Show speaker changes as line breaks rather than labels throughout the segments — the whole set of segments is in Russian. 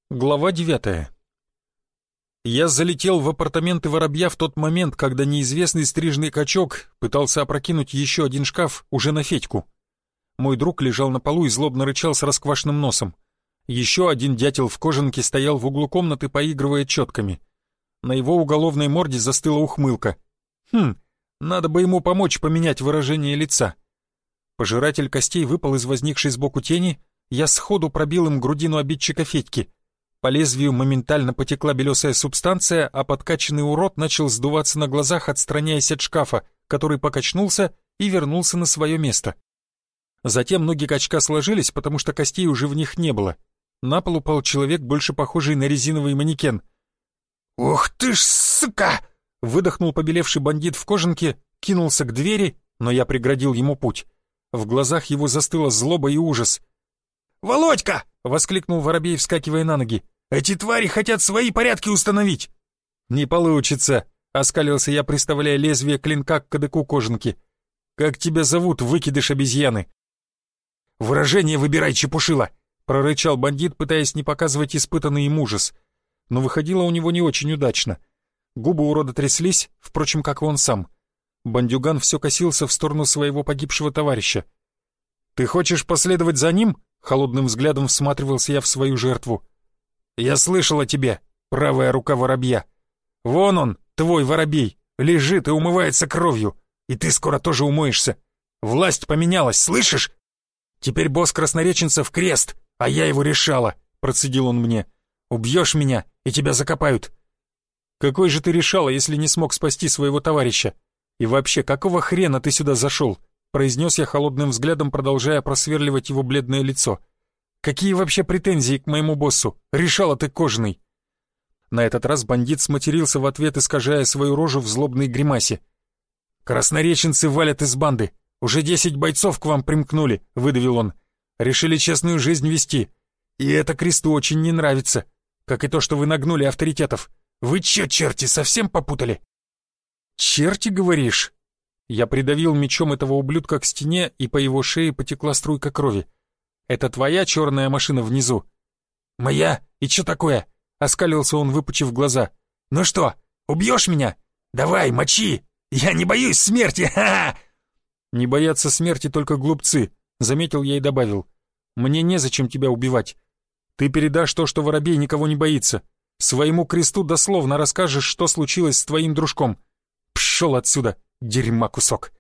Глава 9. Я залетел в апартаменты Воробья в тот момент, когда неизвестный стрижный качок пытался опрокинуть еще один шкаф уже на Федьку. Мой друг лежал на полу и злобно рычал с расквашенным носом. Еще один дятел в кожанке стоял в углу комнаты, поигрывая четками. На его уголовной морде застыла ухмылка. Надо бы ему помочь поменять выражение лица. Пожиратель костей выпал из возникшей сбоку тени, я сходу пробил им грудину обидчика Федьки. По лезвию моментально потекла белесая субстанция, а подкачанный урод начал сдуваться на глазах, отстраняясь от шкафа, который покачнулся и вернулся на свое место. Затем ноги качка сложились, потому что костей уже в них не было. На пол упал человек, больше похожий на резиновый манекен. «Ух ты ж, сука!» — выдохнул побелевший бандит в кожанке, кинулся к двери, но я преградил ему путь. В глазах его застыла злоба и ужас. «Володька!» — воскликнул Воробей, вскакивая на ноги. «Эти твари хотят свои порядки установить!» «Не получится!» — оскалился я, приставляя лезвие клинка к кадыку кожанки. «Как тебя зовут, выкидыш обезьяны?» «Выражение выбирай, чепушила!» — прорычал бандит, пытаясь не показывать испытанный им ужас. Но выходило у него не очень удачно. Губы урода тряслись, впрочем, как и он сам. Бандюган все косился в сторону своего погибшего товарища. «Ты хочешь последовать за ним?» — холодным взглядом всматривался я в свою жертву. «Я слышал о тебе, правая рука Воробья. Вон он, твой Воробей, лежит и умывается кровью, и ты скоро тоже умоешься. Власть поменялась, слышишь? Теперь босс краснореченцев крест, а я его решала», — процедил он мне. «Убьешь меня, и тебя закопают». «Какой же ты решала, если не смог спасти своего товарища? И вообще, какого хрена ты сюда зашел?» — произнес я холодным взглядом, продолжая просверливать его бледное лицо. «Какие вообще претензии к моему боссу? Решала ты кожаный!» На этот раз бандит сматерился в ответ, искажая свою рожу в злобной гримасе. «Краснореченцы валят из банды. Уже 10 бойцов к вам примкнули», — выдавил он. «Решили честную жизнь вести. И это кресту очень не нравится. Как и то, что вы нагнули авторитетов. Вы че, черти, совсем попутали?» «Черти, говоришь?» Я придавил мечом этого ублюдка к стене, и по его шее потекла струйка крови. «Это твоя черная машина внизу?» «Моя? И что такое?» — оскалился он, выпучив глаза. «Ну что, убьешь меня? Давай, мочи! Я не боюсь смерти! Ха-ха!» «Не боятся смерти только глупцы», — заметил я и добавил. «Мне незачем тебя убивать. Ты передашь то, что Воробей никого не боится. Своему кресту дословно расскажешь, что случилось с твоим дружком. Пшел отсюда, дерьма кусок!»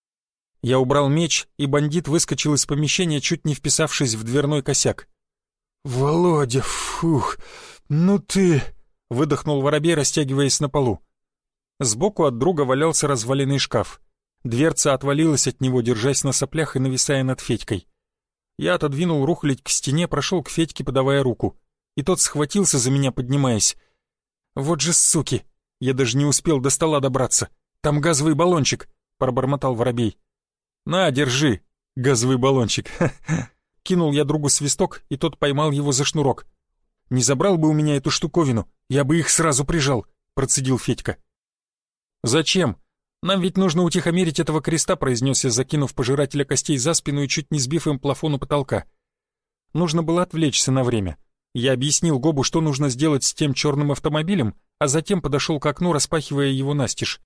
Я убрал меч, и бандит выскочил из помещения, чуть не вписавшись в дверной косяк. «Володя, фух, ну ты...» — выдохнул Воробей, растягиваясь на полу. Сбоку от друга валялся разваленный шкаф. Дверца отвалилась от него, держась на соплях и нависая над Федькой. Я отодвинул рухлядь к стене, прошел к Федьке, подавая руку. И тот схватился за меня, поднимаясь. «Вот же суки! Я даже не успел до стола добраться. Там газовый баллончик!» — пробормотал Воробей. «На, держи, газовый баллончик!» Кинул я другу свисток, и тот поймал его за шнурок. «Не забрал бы у меня эту штуковину, я бы их сразу прижал», — процедил Федька. «Зачем? Нам ведь нужно утихомирить этого креста», — произнес я, закинув пожирателя костей за спину и чуть не сбив им плафон у потолка. Нужно было отвлечься на время. Я объяснил Гобу, что нужно сделать с тем черным автомобилем, а затем подошел к окну, распахивая его настежь.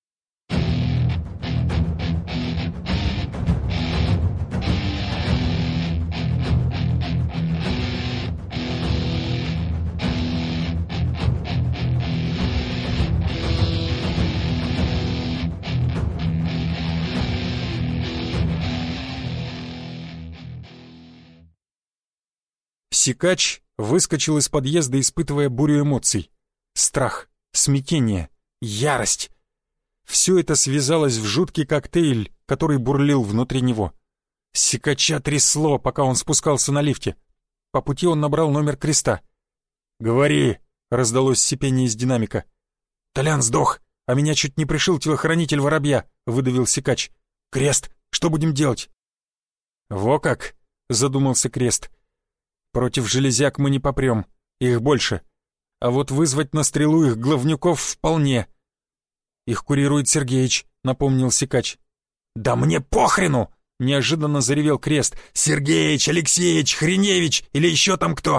Сикач выскочил из подъезда, испытывая бурю эмоций. Страх, смятение, ярость. Все это связалось в жуткий коктейль, который бурлил внутри него. Сикача трясло, пока он спускался на лифте. По пути он набрал номер креста. «Говори!» — раздалось сипение из динамика. «Толян сдох, а меня чуть не пришил телохранитель Воробья», — выдавил Сикач. «Крест, что будем делать?» «Во как!» — задумался Крест. «Против железяк мы не попрем, их больше. А вот вызвать на стрелу их главнюков вполне». «Их курирует Сергеич», — напомнил Сикач. «Да мне похрену!» — неожиданно заревел Крест. «Сергеич, Алексеич, Хреневич или еще там кто?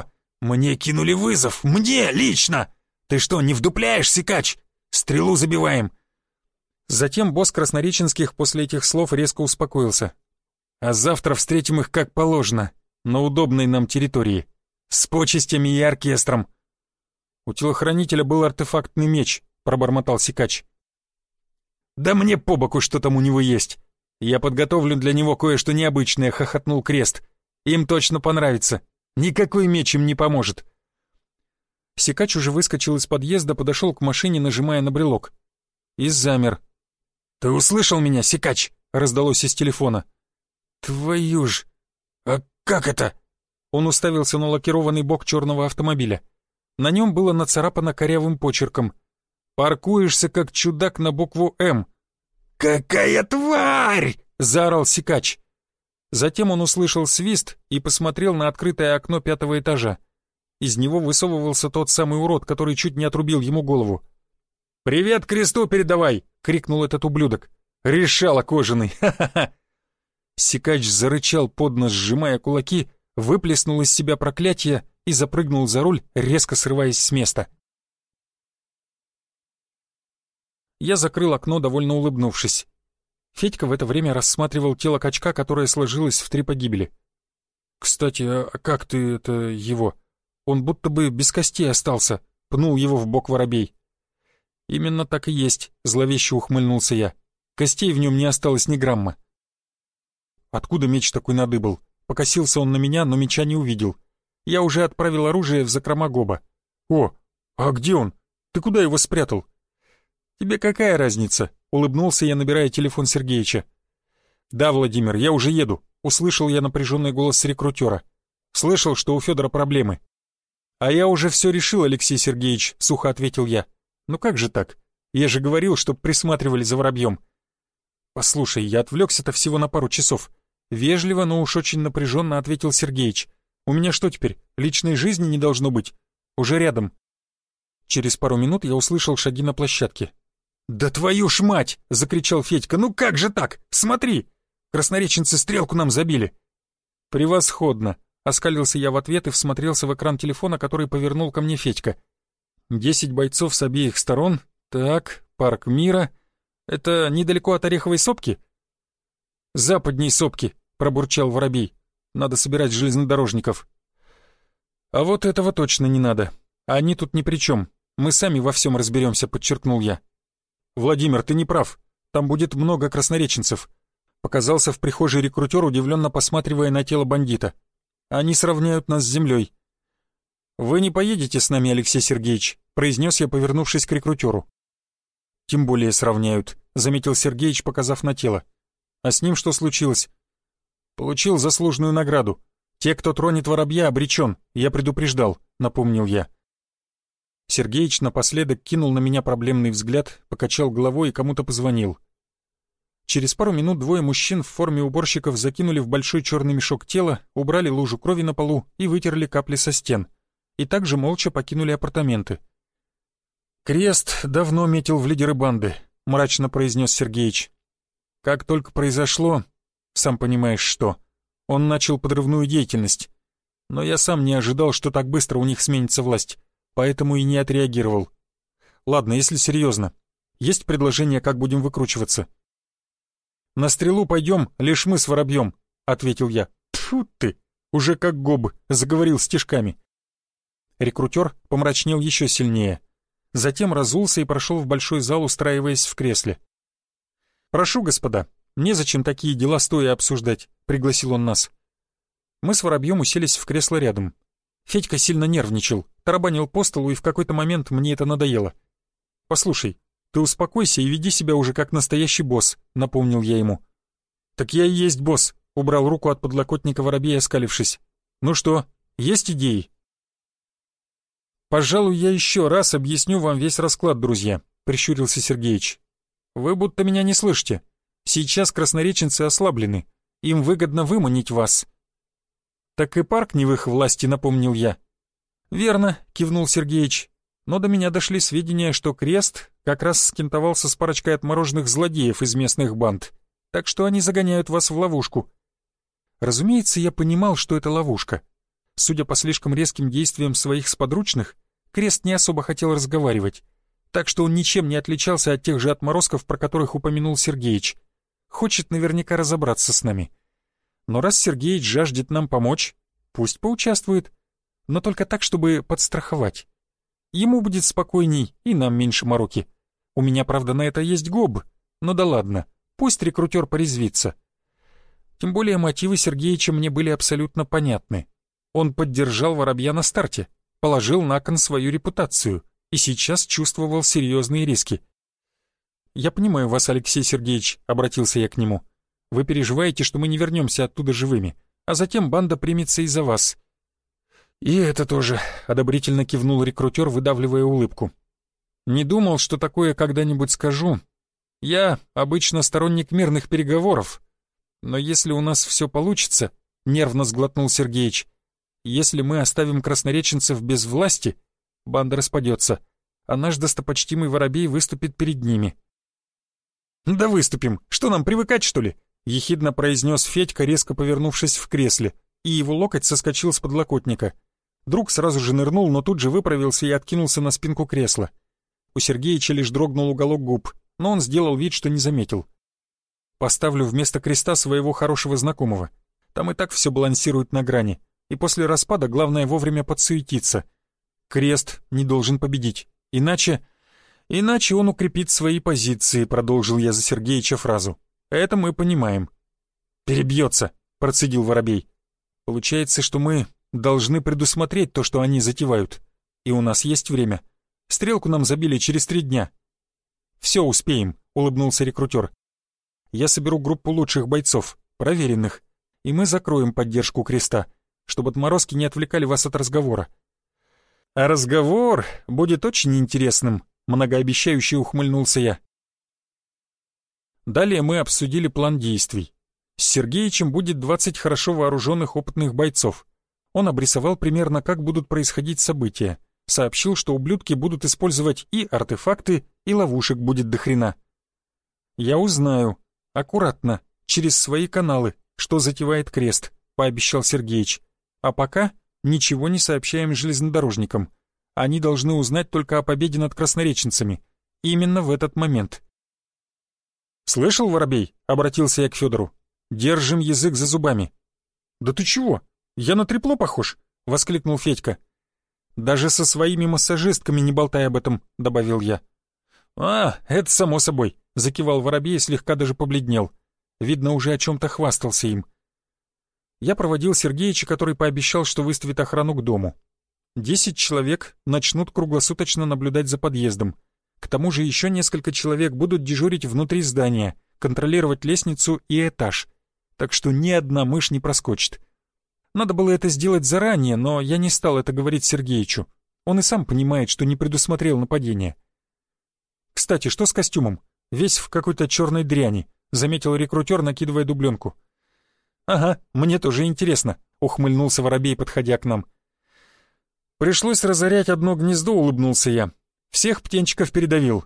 «Мне кинули вызов! Мне лично! Ты что, не вдупляешь, Сикач? Стрелу забиваем!»
Затем босс Краснореченских после этих слов резко успокоился. «А завтра встретим их как положено, на удобной нам территории, с почестями и оркестром». «У телохранителя был артефактный меч», — пробормотал Сикач.
«Да мне по боку, что там у него есть. Я подготовлю для него кое-что необычное», — хохотнул Крест. «Им точно понравится. Никакой меч им не поможет».
Сикач уже выскочил из подъезда, подошел к машине, нажимая на брелок. И замер.
«Ты услышал меня, Сикач?» — раздалось из телефона.
«Твою ж!
А как это?»
Он уставился на лакированный бок черного автомобиля. На нем было нацарапано корявым почерком: «Паркуешься как чудак на букву «М».
«Какая тварь!» —
заорал Сикач. Затем он услышал свист и посмотрел на открытое окно 5-го этажа. Из него высовывался тот самый урод, который чуть не отрубил ему голову. «Привет Кресту передавай!» — крикнул этот ублюдок. «Решало кожаный! Ха-ха-ха!» Сикач зарычал под нос, сжимая кулаки, выплеснул из себя проклятие и запрыгнул за руль, резко срываясь с места. Я закрыл окно, довольно улыбнувшись. Федька в это время рассматривал тело качка, которое сложилось в 3 погибели. «Кстати, а как ты это его? Он будто бы без костей остался», — пнул его в бок воробей. «Именно так и есть», — зловеще ухмыльнулся я. «Костей в нем не осталось ни грамма». «Откуда меч такой надыбал?» Покосился он на меня, но меча не увидел. Я уже отправил оружие в закрома Гоба. «О, а где он? Ты куда его спрятал?» «Тебе какая разница?» — улыбнулся я, набирая телефон Сергеича. «Да, Владимир, я уже еду», — услышал я напряженный голос рекрутера. «Слышал, что у Федора проблемы». «А я уже все решил, Алексей Сергеевич», — сухо ответил я. «Ну как же так? Я же говорил, чтоб присматривали за воробьем». «Послушай, я отвлекся-то всего на пару часов». Вежливо, но уж очень напряженно ответил Сергеич. «У меня что теперь, личной жизни не должно быть? Уже рядом». Через пару минут я услышал шаги на площадке.
«Да твою ж мать!» — закричал Федька. «Ну как же так? Смотри! Краснореченцы стрелку нам забили!»
«Превосходно!» — оскалился я в ответ и всмотрелся в экран телефона, который повернул ко мне Федька. 10 бойцов с обеих сторон. Так, парк мира. Это недалеко от Ореховой сопки? «Западней сопки», — пробурчал воробей. «Надо собирать железнодорожников». «А вот этого точно не надо. Они тут ни при чем. Мы сами во всем разберемся», — подчеркнул я. «Владимир, ты не прав. Там будет много краснореченцев». Показался в прихожей рекрутер, удивленно посматривая на тело бандита. «Они сравняют нас с землей». «Вы не поедете с нами, Алексей Сергеевич», — произнес я, повернувшись к рекрутеру. «Тем более сравняют», — заметил Сергеич, показав на тело. «А с ним что случилось?» «Получил заслуженную награду. Те, кто тронет воробья, обречен, я предупреждал», — напомнил я. Сергеич напоследок кинул на меня проблемный взгляд, покачал головой и кому-то позвонил. Через пару минут 2 мужчин в форме уборщиков закинули в большой черный мешок тело, убрали лужу крови на полу и вытерли капли со стен. И также молча покинули апартаменты. «Крест давно метил в лидеры банды», — мрачно произнес Сергеич. «Как только произошло, сам понимаешь что, он начал подрывную деятельность. Но я сам не ожидал, что так быстро у них сменится власть, поэтому и не отреагировал. Ладно, если серьезно, есть предложение, как будем выкручиваться?» «На стрелу пойдем, лишь мы с воробьем», — ответил я. «Тьфу ты, уже как Гоб, заговорил стишками». Рекрутер помрачнел еще сильнее. Затем разулся и прошел в большой зал, устраиваясь в кресле. «Прошу, господа, незачем такие дела стоя обсуждать», — пригласил он нас. Мы с воробьем уселись в кресло рядом. Федька сильно нервничал, тарабанил по столу, и в какой-то момент мне это надоело. «Послушай, ты успокойся и веди себя уже как настоящий босс», — напомнил я ему. «Так я и есть босс», — убрал руку от подлокотника воробей, оскалившись. «Ну что, есть идеи?» «Пожалуй, я еще раз объясню вам весь расклад, друзья», — прищурился Сергеич. «Вы будто меня не слышите. Сейчас краснореченцы ослаблены. Им выгодно выманить вас». «Так и парк не в их власти», — напомнил я. «Верно», — кивнул Сергеич. «Но до меня дошли сведения, что Крест как раз скинтовался с парочкой отмороженных злодеев из местных банд, так что они загоняют вас в ловушку». Разумеется, я понимал, что это ловушка. Судя по слишком резким действиям своих сподручных, Крест не особо хотел разговаривать, так что он ничем не отличался от тех же отморозков, про которых упомянул Сергеич. Хочет наверняка разобраться с нами. Но раз Сергеич жаждет нам помочь, пусть поучаствует, но только так, чтобы подстраховать. Ему будет спокойней, и нам меньше мороки. У меня, правда, на это есть гоб, но да ладно, пусть рекрутер порезвится. Тем более мотивы Сергеича мне были абсолютно понятны. Он поддержал Воробья на старте, положил на кон свою репутацию и сейчас чувствовал серьезные риски. «Я понимаю вас, Алексей Сергеевич», — обратился я к нему. «Вы переживаете, что мы не вернемся оттуда живыми, а затем банда примется и за вас». «И это тоже», — одобрительно кивнул рекрутер, выдавливая улыбку. «Не думал, что такое когда-нибудь скажу. Я обычно сторонник мирных переговоров. Но если у нас все получится», — нервно сглотнул Сергеич, «если мы оставим краснореченцев без власти, банда распадется, а наш достопочтимый Воробей выступит перед ними». «Да выступим! Что нам, привыкать, что ли?» — ехидно произнес Федька, резко повернувшись в кресле, и его локоть соскочил с подлокотника. Друг сразу же нырнул, но тут же выправился и откинулся на спинку кресла. У Сергеича лишь дрогнул уголок губ, но он сделал вид, что не заметил. «Поставлю вместо креста своего хорошего знакомого. Там и так все балансирует на грани, и после распада главное вовремя подсуетиться. Крест не должен победить, иначе он укрепит свои позиции», — продолжил я за Сергеича фразу. «Это мы понимаем». «Перебьется», — процедил Воробей. «Получается, что мы должны предусмотреть то, что они затевают. И у нас есть время. Стрелку нам забили через 3 дня». «Все успеем», — улыбнулся рекрутер. «Я соберу группу лучших бойцов, проверенных, и мы закроем поддержку креста, чтобы отморозки не отвлекали вас от разговора». «А разговор будет очень интересным», — многообещающе ухмыльнулся я. Далее мы обсудили план действий. С Сергеичем будет 20 хорошо вооруженных опытных бойцов. Он обрисовал примерно, как будут происходить события. Сообщил, что ублюдки будут использовать и артефакты, и ловушек будет дохрена. «Я узнаю. Аккуратно, через свои каналы, что затевает крест», — пообещал Сергеич. «А пока ничего не сообщаем железнодорожникам. Они должны узнать только о победе над краснореченцами. Именно в этот момент». «Слышал, Воробей?» — обратился я к Федору. «Держим язык за зубами». «Да ты чего? Я на трепло похож?» — воскликнул Федька. «Даже со своими массажистками не болтай об этом», — добавил я. «А, это само собой», — закивал Воробей и слегка даже побледнел. Видно, уже о чем-то хвастался им. Я проводил Сергеича, который пообещал, что выставит охрану к дому. 10 человек начнут круглосуточно наблюдать за подъездом. К тому же еще несколько человек будут дежурить внутри здания, контролировать лестницу и этаж. Так что ни одна мышь не проскочит. Надо было это сделать заранее, но я не стал это говорить Сергеичу. Он и сам понимает, что не предусмотрел нападение. «Кстати, что с костюмом? Весь в какой-то черной дряни», — заметил рекрутер, накидывая дубленку. «Ага, мне тоже интересно», — ухмыльнулся Воробей, подходя к нам. «Пришлось разорять одно гнездо», — улыбнулся я. «Всех птенчиков передавил».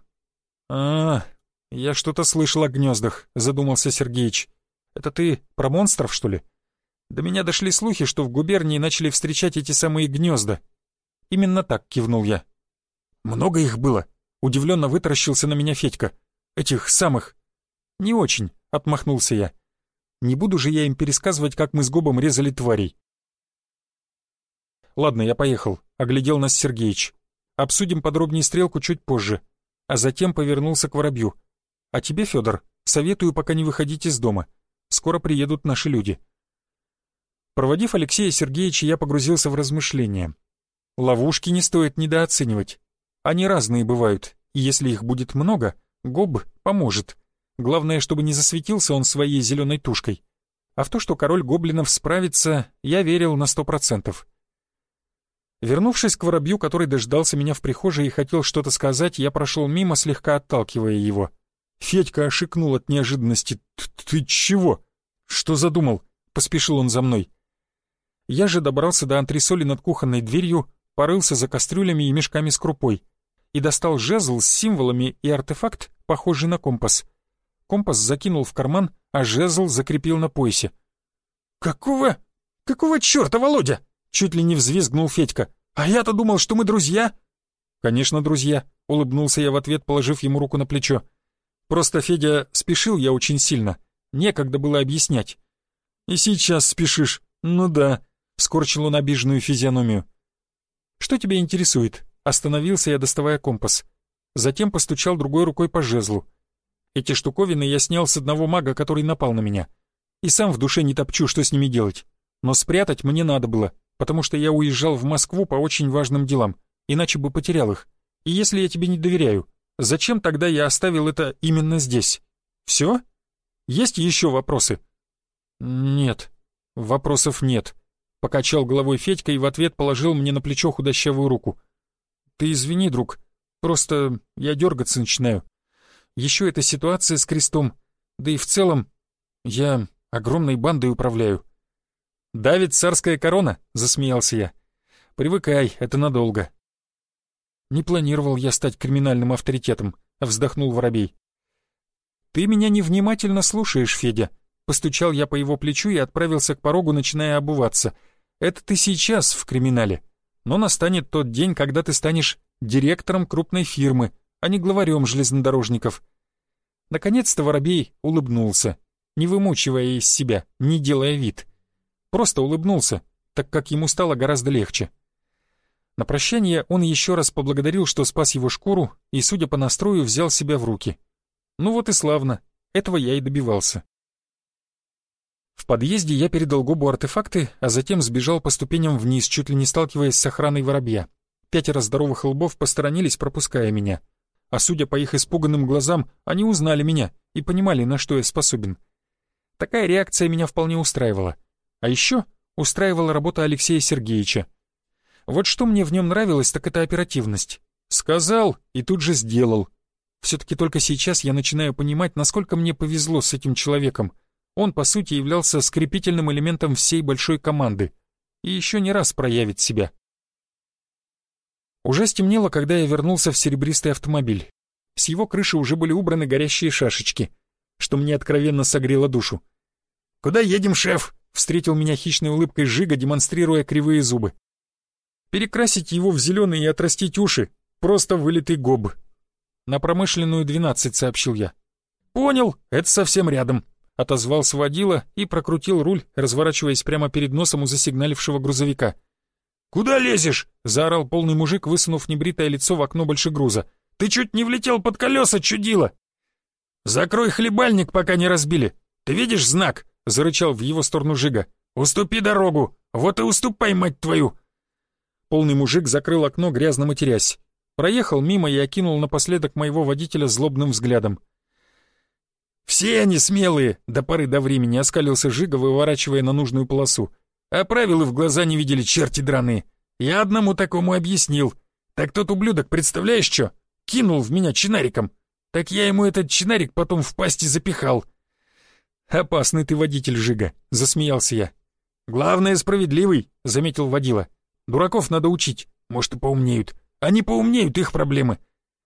Я что-то слышал о гнездах», — задумался Сергеич. «Это ты про монстров, что ли?» «До меня дошли слухи, что в губернии начали встречать эти самые гнезда». «Именно так», — кивнул я. «Много их было?» — удивленно вытаращился на меня Федька. «Этих самых». «Не очень», — отмахнулся я. «Не буду же я им пересказывать, как мы с Гобом резали тварей». «Ладно, я поехал», — оглядел нас Сергеич. «Обсудим подробнее стрелку чуть позже». А затем повернулся к Воробью. «А тебе, Федор, советую пока не выходить из дома. Скоро приедут наши люди». Проводив Алексея Сергеевича, я погрузился в размышления. Ловушки не стоит недооценивать. Они разные бывают, и если их будет много, Гоб поможет. Главное, чтобы не засветился он своей зеленой тушкой. А в то, что король гоблинов справится, я верил на 100%. Вернувшись к Воробью, который дождался меня в прихожей и хотел что-то сказать, я прошел мимо, слегка отталкивая его. Федька ошикнул от неожиданности. «Ты чего? Что задумал?» — поспешил он за мной. Я же добрался до антресоли над кухонной дверью, порылся за кастрюлями и мешками с крупой и достал жезл с символами и артефакт, похожий на компас. Компас закинул в карман, а жезл закрепил на поясе. «Какого черта, Володя?» Чуть ли не взвизгнул Федька. «А я-то думал, что мы друзья!» «Конечно, друзья», — улыбнулся я в ответ, положив ему руку на плечо. «Просто, Федя, спешил я очень сильно. Некогда было объяснять». «И сейчас спешишь? Ну да», — скорчил он обиженную физиономию. «Что тебя интересует?» — остановился я, доставая компас. Затем постучал другой рукой по жезлу. Эти штуковины я снял с одного мага, который напал на меня. И сам в душе не топчу, что с ними делать. Но спрятать мне надо было, потому что я уезжал в Москву по очень важным делам, иначе бы потерял их. И если я тебе не доверяю, зачем тогда я оставил это именно здесь? Все? Есть еще вопросы? Нет, вопросов нет. Покачал головой Федька и в ответ положил мне на плечо худощавую руку. Ты извини, друг, просто я дергаться начинаю. Еще эта ситуация с крестом, да и в целом я огромной бандой управляю. «Давит царская корона?» — засмеялся я. «Привыкай, это надолго». «Не планировал я стать криминальным авторитетом», — вздохнул Воробей. «Ты меня невнимательно слушаешь, Федя», — постучал я по его плечу и отправился к порогу, начиная обуваться. «Это ты сейчас в криминале, но настанет тот день, когда ты станешь директором крупной фирмы, а не главарем железнодорожников». Наконец-то Воробей улыбнулся, не вымучивая из себя, не делая вид. Просто улыбнулся, так как ему стало гораздо легче. На прощание он еще раз поблагодарил, что спас его шкуру, и, судя по настрою, взял себя в руки. Ну вот и славно, этого я и добивался. В подъезде я передал Гобу артефакты, а затем сбежал по ступеням вниз, чуть ли не сталкиваясь с охраной Воробья. 5 здоровых лбов посторонились, пропуская меня. А судя по их испуганным глазам, они узнали меня и понимали, на что я способен. Такая реакция меня вполне устраивала. А еще устраивала работа Алексея Сергеевича. Вот что мне в нем нравилось, так это оперативность. Сказал и тут же сделал. Все-таки только сейчас я начинаю понимать, насколько мне повезло с этим человеком. Он, по сути, являлся скрепительным элементом всей большой команды. И еще не раз проявит себя. Уже стемнело, когда я вернулся в серебристый автомобиль. С его крыши уже были убраны горящие шашечки, что мне откровенно согрело душу. «Куда едем, шеф?» — встретил меня хищной улыбкой Жига, демонстрируя кривые зубы. «Перекрасить его в зеленый и отрастить уши — просто вылитый гоб». «На промышленную 12», — сообщил я. «Понял, это совсем рядом», — отозвался водила и прокрутил руль, разворачиваясь прямо перед носом у засигналившего грузовика. «Куда лезешь?» — заорал полный мужик, высунув небритое лицо в окно большегруза. «Ты чуть не влетел под колеса, чудило!» «Закрой хлебальник, пока не разбили. Ты видишь знак?» — зарычал в его сторону Жига. «Уступи дорогу! Вот и уступай, мать твою!» Полный мужик закрыл окно, грязно матерясь. Проехал мимо и окинул напоследок моего водителя злобным взглядом. «Все они смелые!» — до поры до времени оскалился Жига, выворачивая на нужную полосу. «А правила в глаза не видели, черти драные. Я одному такому объяснил. Так тот ублюдок, представляешь, что? Кинул в меня чинариком. Так я ему этот чинарик потом в пасти запихал». «Опасный ты водитель, Жига», — засмеялся я. «Главное, справедливый», — заметил водила. «Дураков надо учить, может, и поумнеют. Они поумнеют, их проблемы».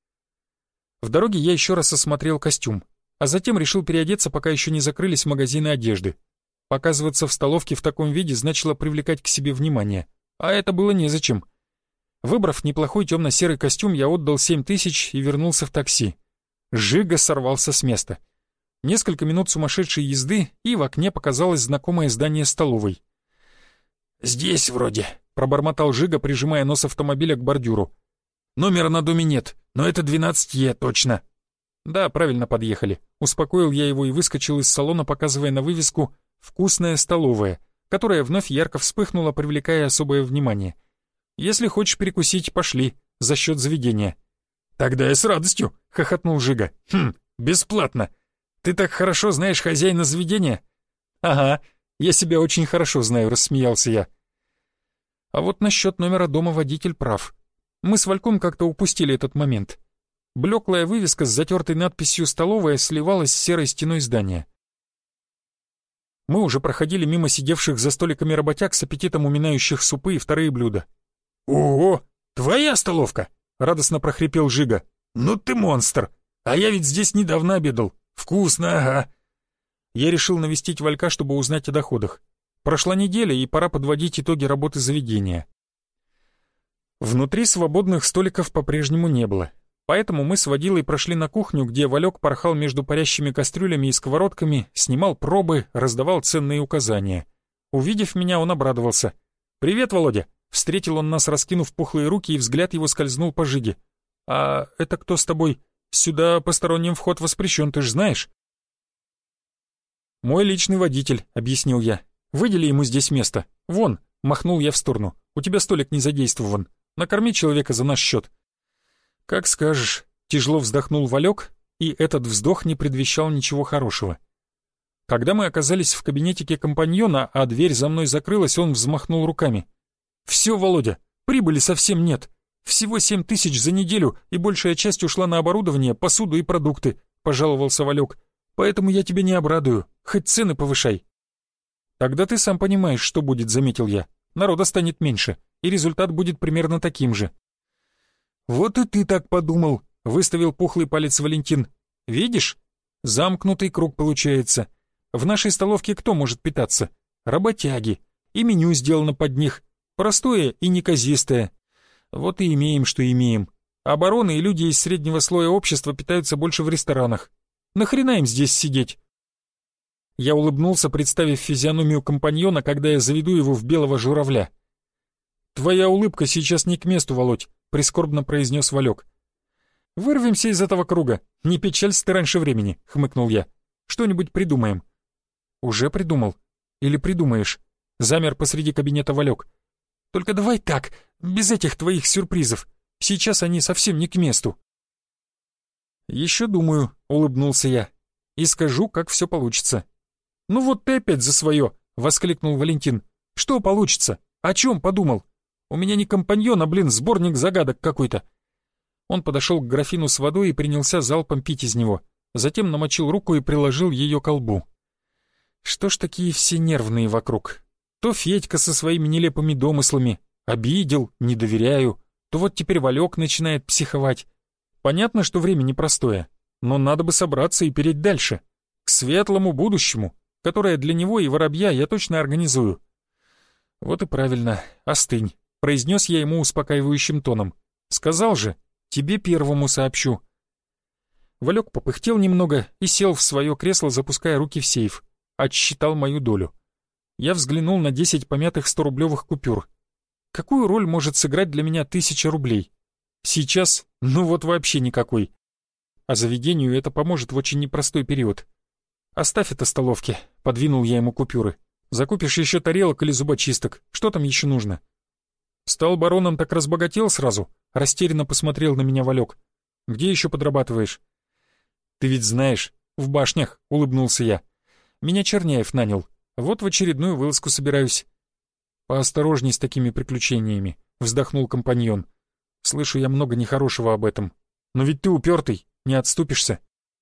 В дороге я еще раз осмотрел костюм, а затем решил переодеться, пока еще не закрылись магазины одежды. Показываться в столовке в таком виде значило привлекать к себе внимание, а это было незачем. Выбрав неплохой темно-серый костюм, я отдал 7000 и вернулся в такси. Жига сорвался с места. Несколько минут сумасшедшей езды, и в окне показалось знакомое здание столовой. «Здесь вроде», — пробормотал Жига, прижимая нос автомобиля к бордюру. «Номера на доме нет, но это 12Е, точно». «Да, правильно подъехали». Успокоил я его и выскочил из салона, показывая на вывеску «Вкусная столовая», которая вновь ярко вспыхнула, привлекая особое внимание. «Если хочешь перекусить, пошли, за счет заведения». «Тогда я с радостью», — хохотнул Жига. Бесплатно. Ты так хорошо знаешь хозяина заведения?» «Ага, я себя очень хорошо знаю», — рассмеялся я. А вот насчет номера дома водитель прав. Мы с Вальком как-то упустили этот момент. Блеклая вывеска с затертой надписью «Столовая» сливалась с серой стеной здания. Мы уже проходили мимо сидевших за столиками работяг с аппетитом уминающих супы и вторые блюда. «Ого, твоя столовка!» — радостно прохрипел Жига. «Ну ты монстр! А я ведь здесь недавно обедал. Вкусно, ага!» Я решил навестить Валька, чтобы узнать о доходах. Прошла неделя, и пора подводить итоги работы заведения. Внутри свободных столиков по-прежнему не было. Поэтому мы с водилой прошли на кухню, где Валек порхал между парящими кастрюлями и сковородками, снимал пробы, раздавал ценные указания. Увидев меня, он обрадовался. «Привет, Володя!» Встретил он нас, раскинув пухлые руки, и взгляд его скользнул по Жиге. «А это кто с тобой? Сюда посторонним вход воспрещен, ты ж знаешь?» «Мой личный водитель», — объяснил я. «Выдели ему здесь место. Вон», — махнул я в сторону. «У тебя столик не задействован. Накорми человека за наш счет». «Как скажешь», — тяжело вздохнул Валек, и этот вздох не предвещал ничего хорошего. Когда мы оказались в кабинетике компаньона, а дверь за мной закрылась, он взмахнул руками. «Все, Володя, прибыли совсем нет. Всего 7 тысяч за неделю, и большая часть ушла на оборудование, посуду и продукты», — пожаловался Валек. «Поэтому я тебя не обрадую, хоть цены повышай». «Тогда ты сам понимаешь, что будет», — заметил я. «Народа станет меньше, и результат будет примерно таким же». «Вот и ты так подумал», — выставил пухлый палец Валентин. «Видишь? Замкнутый круг получается. В нашей столовке кто может питаться? Работяги. И меню сделано под них. Простое и неказистое. Вот и имеем, что имеем. А бароны и люди из среднего слоя общества питаются больше в ресторанах. Нахрена им здесь сидеть?» Я улыбнулся, представив физиономию компаньона, когда я заведу его в белого журавля. «Твоя улыбка сейчас не к месту, Володь», — прискорбно произнес Валек. «Вырвемся из этого круга. Не печалься ты раньше времени», — хмыкнул я. «Что-нибудь придумаем». «Уже придумал? Или придумаешь?» Замер посреди кабинета Валек. «Только давай так, без этих твоих сюрпризов. Сейчас они совсем не к месту». «Еще думаю», — улыбнулся я. «И скажу, как все получится». «Ну вот ты опять за свое», — воскликнул Валентин. «Что получится? О чем подумал? У меня не компаньон, а, сборник загадок какой-то». Он подошел к графину с водой и принялся залпом пить из него. Затем намочил руку и приложил ее к колбу. Что ж такие все нервные вокруг? То Федька со своими нелепыми домыслами. Обидел, не доверяю. То вот теперь Валек начинает психовать. Понятно, что время непростое, но надо бы собраться и переть дальше. К светлому будущему, которое для него и воробья я точно организую. «Вот и правильно, остынь», — произнес я ему успокаивающим тоном. «Сказал же, тебе первому сообщу». Валек попыхтел немного и сел в свое кресло, запуская руки в сейф. Отсчитал мою долю. Я взглянул на 10 помятых 100-рублевых купюр. Какую роль может сыграть для меня 1000 рублей? Сейчас, ну вот вообще никакой. А заведению это поможет в очень непростой период. «Оставь это столовке», — подвинул я ему купюры. «Закупишь еще тарелок или зубочисток. Что там еще нужно?» «Стал бароном, так разбогател сразу?» — растерянно посмотрел на меня Валек. «Где еще подрабатываешь?» «Ты ведь знаешь, в башнях», — улыбнулся я. «Меня Черняев нанял. Вот в очередную вылазку собираюсь». «Поосторожней с такими приключениями», — вздохнул компаньон. «Слышу я много нехорошего об этом. Но ведь ты упертый, не отступишься».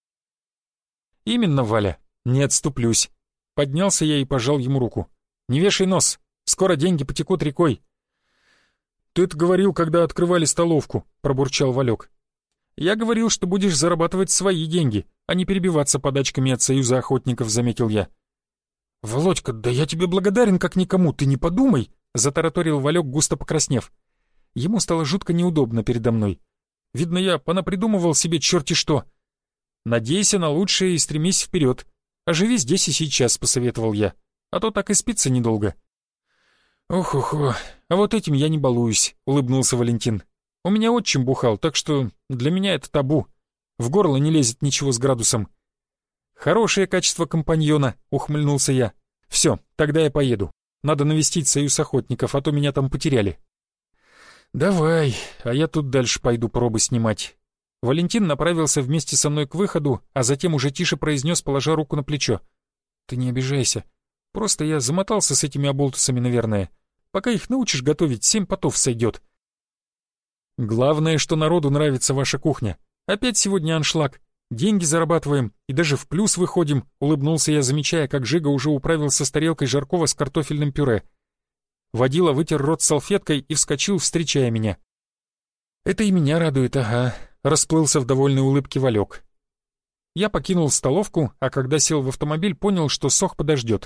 «Именно, Валя, не отступлюсь». Поднялся я и пожал ему руку. «Не вешай нос, скоро деньги потекут рекой». «Ты-то говорил, когда открывали столовку», — пробурчал Валек. «Я говорил, что будешь зарабатывать свои деньги, а не перебиваться подачками от Союза охотников», — заметил я. «Володька, да я тебе благодарен как никому, ты не подумай», — затараторил Валек, густо покраснев. Ему стало жутко неудобно передо мной. Видно, я понапридумывал себе черти что. «Надейся на лучшее и стремись вперед. Оживи здесь и сейчас», — посоветовал я. «А то так и спится недолго». «Ох-ох-ох, а вот этим я не балуюсь», — улыбнулся Валентин. «У меня отчим бухал, так что для меня это табу. В горло не лезет ничего с градусом». «Хорошее качество компаньона», — ухмыльнулся я. «Все, тогда я поеду. Надо навестить Союз охотников, а то меня там потеряли». «Давай, а я тут дальше пойду пробы снимать». Валентин направился вместе со мной к выходу, а затем уже тише произнес, положа руку на плечо. «Ты не обижайся. Просто я замотался с этими оболтусами, наверное. Пока их научишь готовить, 7 потов сойдет». «Главное, что народу нравится ваша кухня. Опять сегодня аншлаг. Деньги зарабатываем и даже в плюс выходим», — улыбнулся я, замечая, как Жига уже управился с тарелкой жаркого с картофельным пюре. Водила вытер рот салфеткой и вскочил, встречая меня. «Это и меня радует, ага», — расплылся в довольной улыбке Валек. Я покинул столовку, а когда сел в автомобиль, понял, что Сох подождет.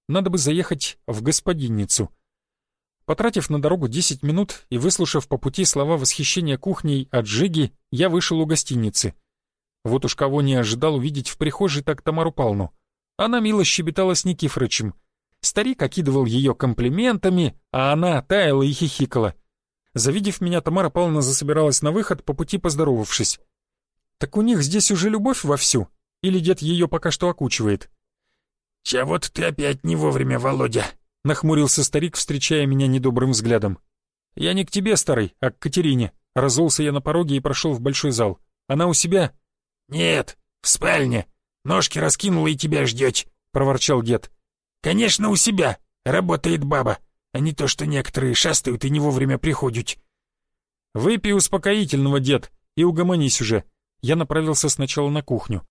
надо бы заехать в господинницу. Потратив на дорогу 10 минут и выслушав по пути слова восхищения кухней от Жиги, я вышел у гостиницы. Вот уж кого не ожидал увидеть в прихожей, так Тамару Павловну. Она мило щебетала с Никифорычем. Старик окидывал ее комплиментами, а она таяла и хихикала. Завидев меня, Тамара Павловна засобиралась на выход, по пути поздоровавшись. «Так у них здесь уже любовь вовсю? Или дед ее пока что окучивает?»
«Чего-то ты опять не вовремя, Володя», — нахмурился старик, встречая меня недобрым взглядом.
«Я не к тебе, старый, а к Катерине». Разулся я на пороге и прошел в большой зал. «Она у себя?»
«Нет, в спальне. Ножки раскинула и тебя ждет», — проворчал дед. «Конечно, у себя. Работает баба, а не то, что некоторые шастают и не вовремя приходят».
«Выпей успокоительного, дед, и угомонись уже». Я направился сначала на кухню.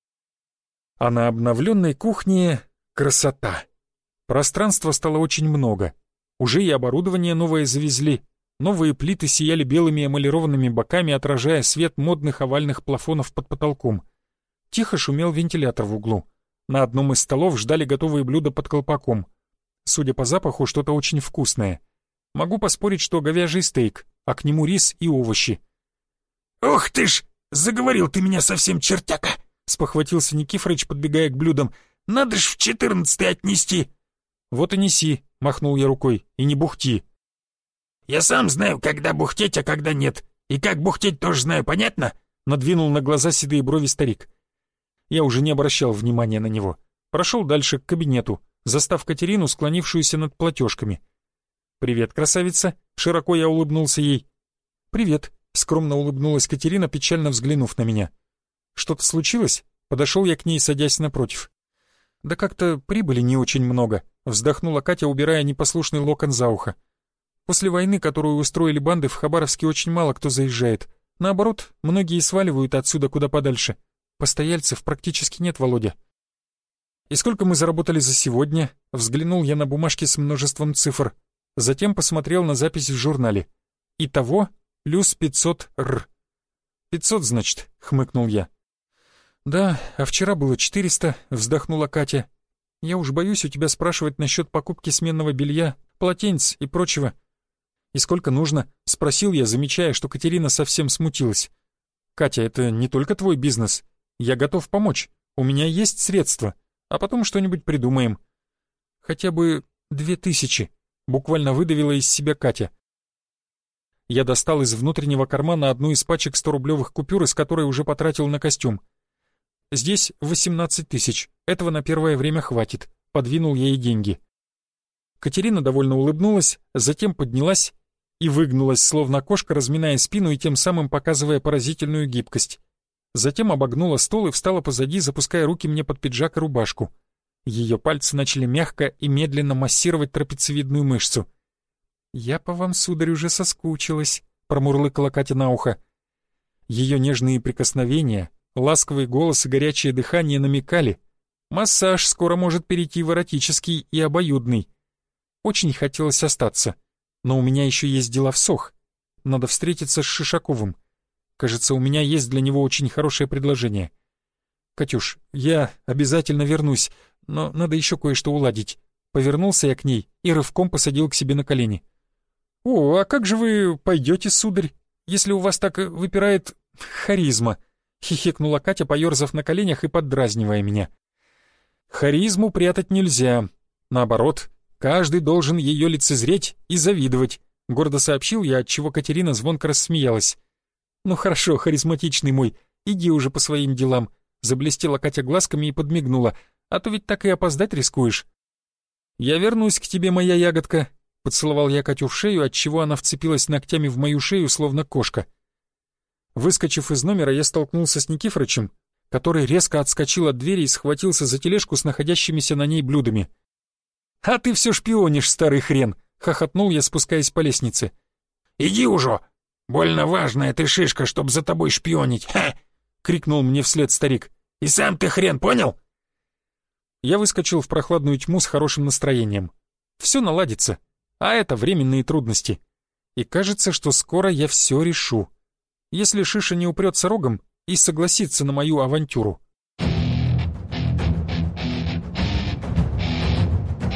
А на обновленной кухне красота. Пространства стало очень много. Уже и оборудование новое завезли. Новые плиты сияли белыми эмалированными боками, отражая свет модных овальных плафонов под потолком. Тихо шумел вентилятор в углу. На одном из столов ждали готовые блюда под колпаком. Судя по запаху, что-то очень вкусное. Могу поспорить, что говяжий стейк, а к нему рис и овощи.
«Ух ты ж! Заговорил ты меня совсем, чертяка!» — спохватился Никифорыч, подбегая к блюдам. «Надо ж в 14-й отнести!»
«Вот и неси», — махнул я рукой, — «и не бухти».
«Я сам знаю, когда бухтеть, а когда нет. И как бухтеть тоже знаю, понятно?» — надвинул на глаза седые брови старик. Я уже не обращал внимания на него. Прошел дальше к кабинету, застав Катерину, склонившуюся над платежками. «Привет, красавица!» — широко я улыбнулся ей. «Привет!» — скромно улыбнулась Катерина, печально взглянув на меня. «Что-то случилось?» — подошел я к ней, садясь напротив. «Да как-то прибыли не очень много», — вздохнула Катя, убирая непослушный локон за ухо. «После войны, которую устроили банды, в Хабаровске очень мало кто заезжает. Наоборот, многие сваливают отсюда куда подальше. Постояльцев практически нет, Володя». «И сколько мы заработали за сегодня?» — взглянул я на бумажки с множеством цифр. Затем посмотрел на запись в журнале. «Итого плюс 500 р». «500, значит», — хмыкнул я. «Да, а вчера было 400», — вздохнула Катя. «Я уж боюсь у тебя спрашивать насчет покупки сменного белья, полотенец и прочего». «И сколько нужно?» — спросил я, замечая, что Катерина совсем смутилась. «Катя, это не только твой бизнес. Я готов помочь. У меня есть средства. А потом что-нибудь придумаем». «Хотя бы 2000», — буквально выдавила из себя Катя. Я достал из внутреннего кармана одну из пачек 100-рублевых купюр, из которой уже потратил на костюм. «Здесь 18 тысяч. Этого на первое время хватит», — подвинул ей деньги. Катерина довольно улыбнулась, затем поднялась и выгнулась, словно кошка, разминая спину и тем самым показывая поразительную гибкость. Затем обогнула стол и встала позади, запуская руки мне под пиджак и рубашку. Ее пальцы начали мягко и медленно массировать трапециевидную мышцу. «Я по вам, сударь, уже соскучилась», — промурлыкала Катя на ухо. Ее нежные прикосновения, ласковый голос и горячее дыхание намекали. Массаж скоро может перейти в эротический и обоюдный. Очень хотелось остаться, но у меня еще есть дела в СОХ. Надо встретиться с Шишаковым. Кажется, у меня есть для него очень хорошее предложение. «Катюш, я обязательно вернусь, но надо еще кое-что уладить». Повернулся я к ней и рывком посадил к себе на колени. «О, а как же вы пойдете, сударь, если у вас так выпирает харизма?» — хихикнула Катя, поерзав на коленях и поддразнивая меня. «Харизму прятать нельзя. Наоборот, каждый должен ее лицезреть и завидовать», — гордо сообщил я, отчего Катерина звонко рассмеялась. «Ну хорошо, харизматичный мой, иди уже по своим делам», — заблестела Катя глазками и подмигнула, «а то ведь так и опоздать рискуешь». «Я вернусь к тебе, моя ягодка», — поцеловал я Катю в шею, отчего она вцепилась ногтями в мою шею, словно кошка. Выскочив из номера, я столкнулся с Никифорычем, который резко отскочил от двери и схватился за тележку с находящимися на ней блюдами. «А ты все шпионишь, старый хрен!» — хохотнул я, спускаясь по лестнице. «Иди уже! Больно важная ты шишка, чтоб за тобой шпионить! Ха!» — крикнул мне вслед старик. «И сам ты хрен, понял?»
Я выскочил в прохладную тьму с хорошим настроением. Все наладится, а это временные трудности. И кажется, что скоро я все решу. Если Шиша не упрется рогом и согласится на мою авантюру.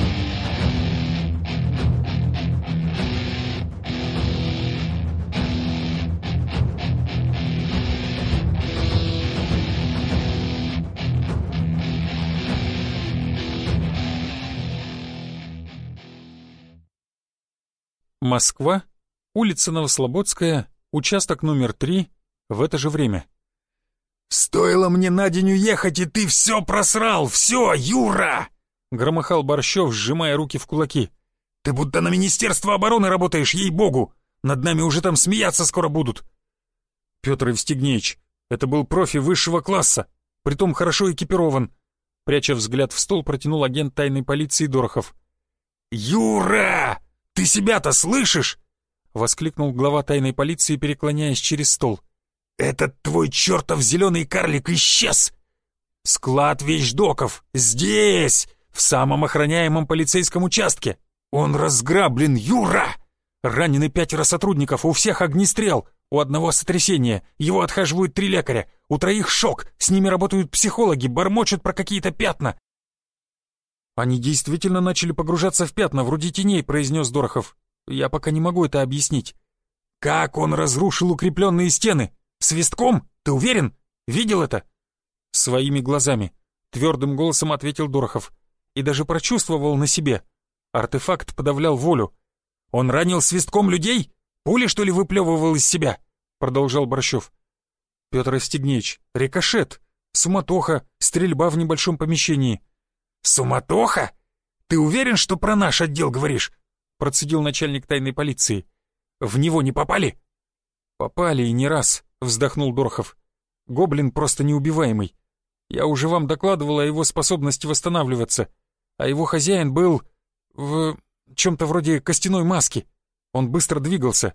Москва, улица Новослободская, участок номер 3, в это же время.
«Стоило мне на день уехать, и ты все просрал! Все, Юра!» — громыхал Борщев, сжимая руки в кулаки. «Ты будто на Министерство обороны работаешь, ей-богу! Над нами уже там смеяться скоро будут!»
«Петр Евстигнеевич, это был профи высшего класса, притом хорошо экипирован», пряча взгляд в стол, протянул агент тайной полиции Дорохов.
«Юра! Ты себя-то слышишь?»
— воскликнул глава тайной полиции, переклоняясь через стол.
«Этот твой чертов зеленый карлик исчез! Склад вещдоков здесь, в самом охраняемом полицейском участке! Он разграблен, Юра! Ранены 5 сотрудников, у всех огнестрел, у одного сотрясение, его отхаживают 3 лекаря, у 3 шок, с ними работают психологи, бормочут про какие-то пятна».
«Они действительно начали погружаться в пятна, вроде теней», — произнес Дорохов. «Я пока не могу это объяснить».
«Как он разрушил укрепленные стены? Свистком? Ты уверен? Видел это?»
«Своими глазами», — твердым голосом ответил Дорохов. «И даже прочувствовал на себе. Артефакт подавлял волю».
«Он ранил свистком людей? Пули, что ли, выплевывал из себя?» — продолжал Борщев.
«Петр Евстигнеевич, рикошет, суматоха, стрельба в небольшом помещении».
«Суматоха? Ты уверен, что про наш отдел говоришь?» — процедил начальник тайной полиции. «В него не попали?»
«Попали и не раз», — вздохнул Дорохов. «Гоблин просто неубиваемый. Я уже вам докладывал о его способности восстанавливаться, а его хозяин был в чем-то вроде костяной маски. Он быстро двигался».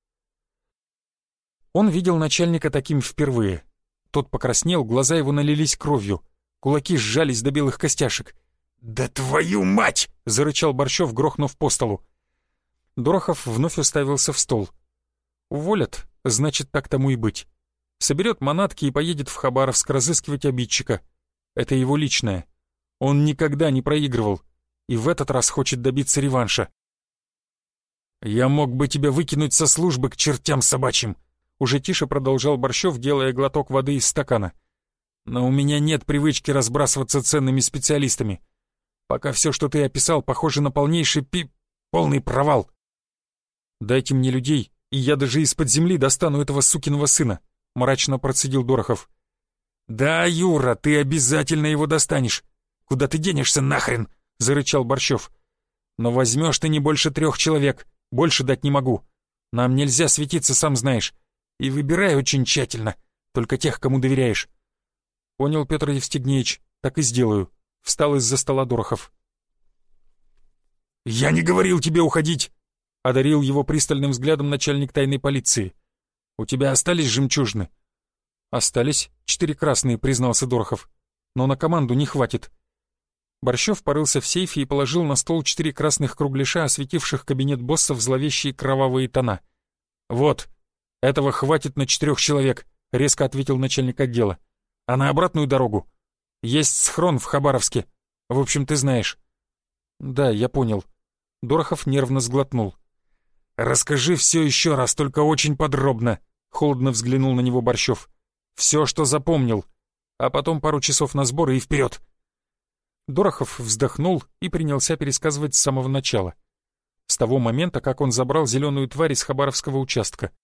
Он видел начальника таким впервые. Тот покраснел, глаза его налились кровью, кулаки сжались до белых костяшек.
«Да твою мать!» — зарычал Борщев, грохнув по столу.
Дорохов вновь уставился в стол. «Уволят, значит, так тому и быть. Соберет манатки и поедет в Хабаровск разыскивать обидчика. Это его личное. Он никогда не проигрывал, и в этот раз хочет добиться реванша».
«Я мог бы тебя выкинуть со службы к чертям собачьим», — уже тише продолжал Борщев, делая глоток воды из стакана. «Но у меня нет привычки разбрасываться ценными специалистами. Пока все, что ты описал, похоже на полнейший полный провал».
«Дайте мне людей, и я даже из-под земли достану этого сукиного сына», — мрачно процедил Дорохов.
«Да, Юра, ты обязательно его достанешь. Куда ты денешься нахрен?» — зарычал Борщев.
«Но возьмешь ты не больше 3 человек, больше дать не могу. Нам нельзя светиться, сам знаешь. И выбирай очень тщательно, только тех, кому доверяешь». «Понял, Петр Евстигнеевич, так и сделаю», — встал из-за стола Дорохов.
«Я не говорил тебе уходить!»
— одарил его пристальным взглядом начальник тайной полиции.
«У тебя остались жемчужины?»
«Остались 4 красные», — признался Дорохов. «Но на команду не хватит». Борщев порылся в сейфе и положил на стол 4 красных кругляша, осветивших кабинет босса в зловещие кровавые тона.
«Вот,
этого хватит на 4 человек», — резко ответил начальник отдела. «А на обратную дорогу? Есть схрон в Хабаровске. В общем, ты знаешь». «Да, я понял». Дорохов нервно сглотнул.
«Расскажи все еще раз, только очень подробно», — холодно взглянул на него Борщев. «Все, что запомнил, а потом пару часов на сборы и вперед».
Дорохов вздохнул и принялся пересказывать с самого начала. С того момента, как он забрал зеленую тварь из Хабаровского участка.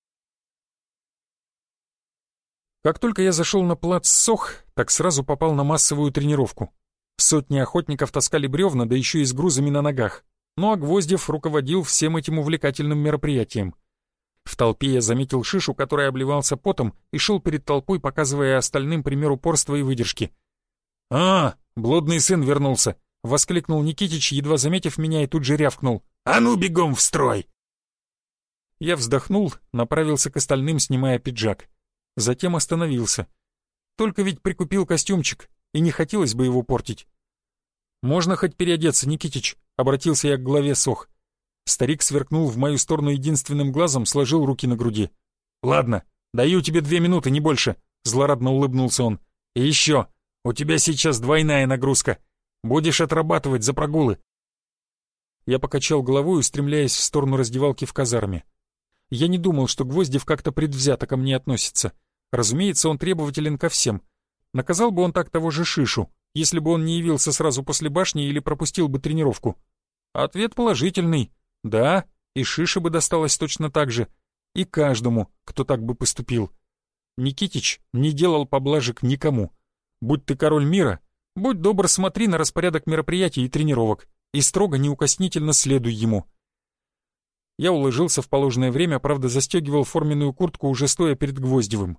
Как только я зашел на плац Сох, так сразу попал на массовую тренировку. Сотни охотников таскали бревна, да еще и с грузами на ногах. Ну а Гвоздев руководил всем этим увлекательным мероприятием. В толпе я заметил Шишу, который обливался потом и шел перед толпой, показывая остальным пример упорства и выдержки.
«А,
блудный сын вернулся!» — воскликнул Никитич, едва заметив меня, и тут же рявкнул.
«А ну, бегом в строй!»
Я вздохнул, направился к остальным, снимая пиджак. Затем остановился. Только ведь прикупил костюмчик, и не хотелось бы его портить. «Можно хоть переодеться, Никитич?» — обратился я к главе Сох. Старик сверкнул в мою сторону единственным глазом, сложил руки на груди.
«Ладно, даю тебе 2 минуты, не больше», — злорадно улыбнулся он. «И еще, у тебя сейчас двойная нагрузка. Будешь отрабатывать за прогулы».
Я покачал головой, устремляясь в сторону раздевалки в казарме. Я не думал, что Гвоздев как-то предвзято ко мне относится. Разумеется, он требователен ко всем. Наказал бы он так того же Шишу, если бы он не явился сразу после башни или пропустил бы тренировку. Ответ положительный. Да, И Шише бы досталось точно так же, и каждому, кто так бы поступил. Никитич не делал поблажек никому. Будь ты король мира, будь добр, смотри на распорядок мероприятий и тренировок и строго неукоснительно следуй ему. Я уложился в положенное время, правда застегивал форменную куртку уже стоя перед Гвоздевым.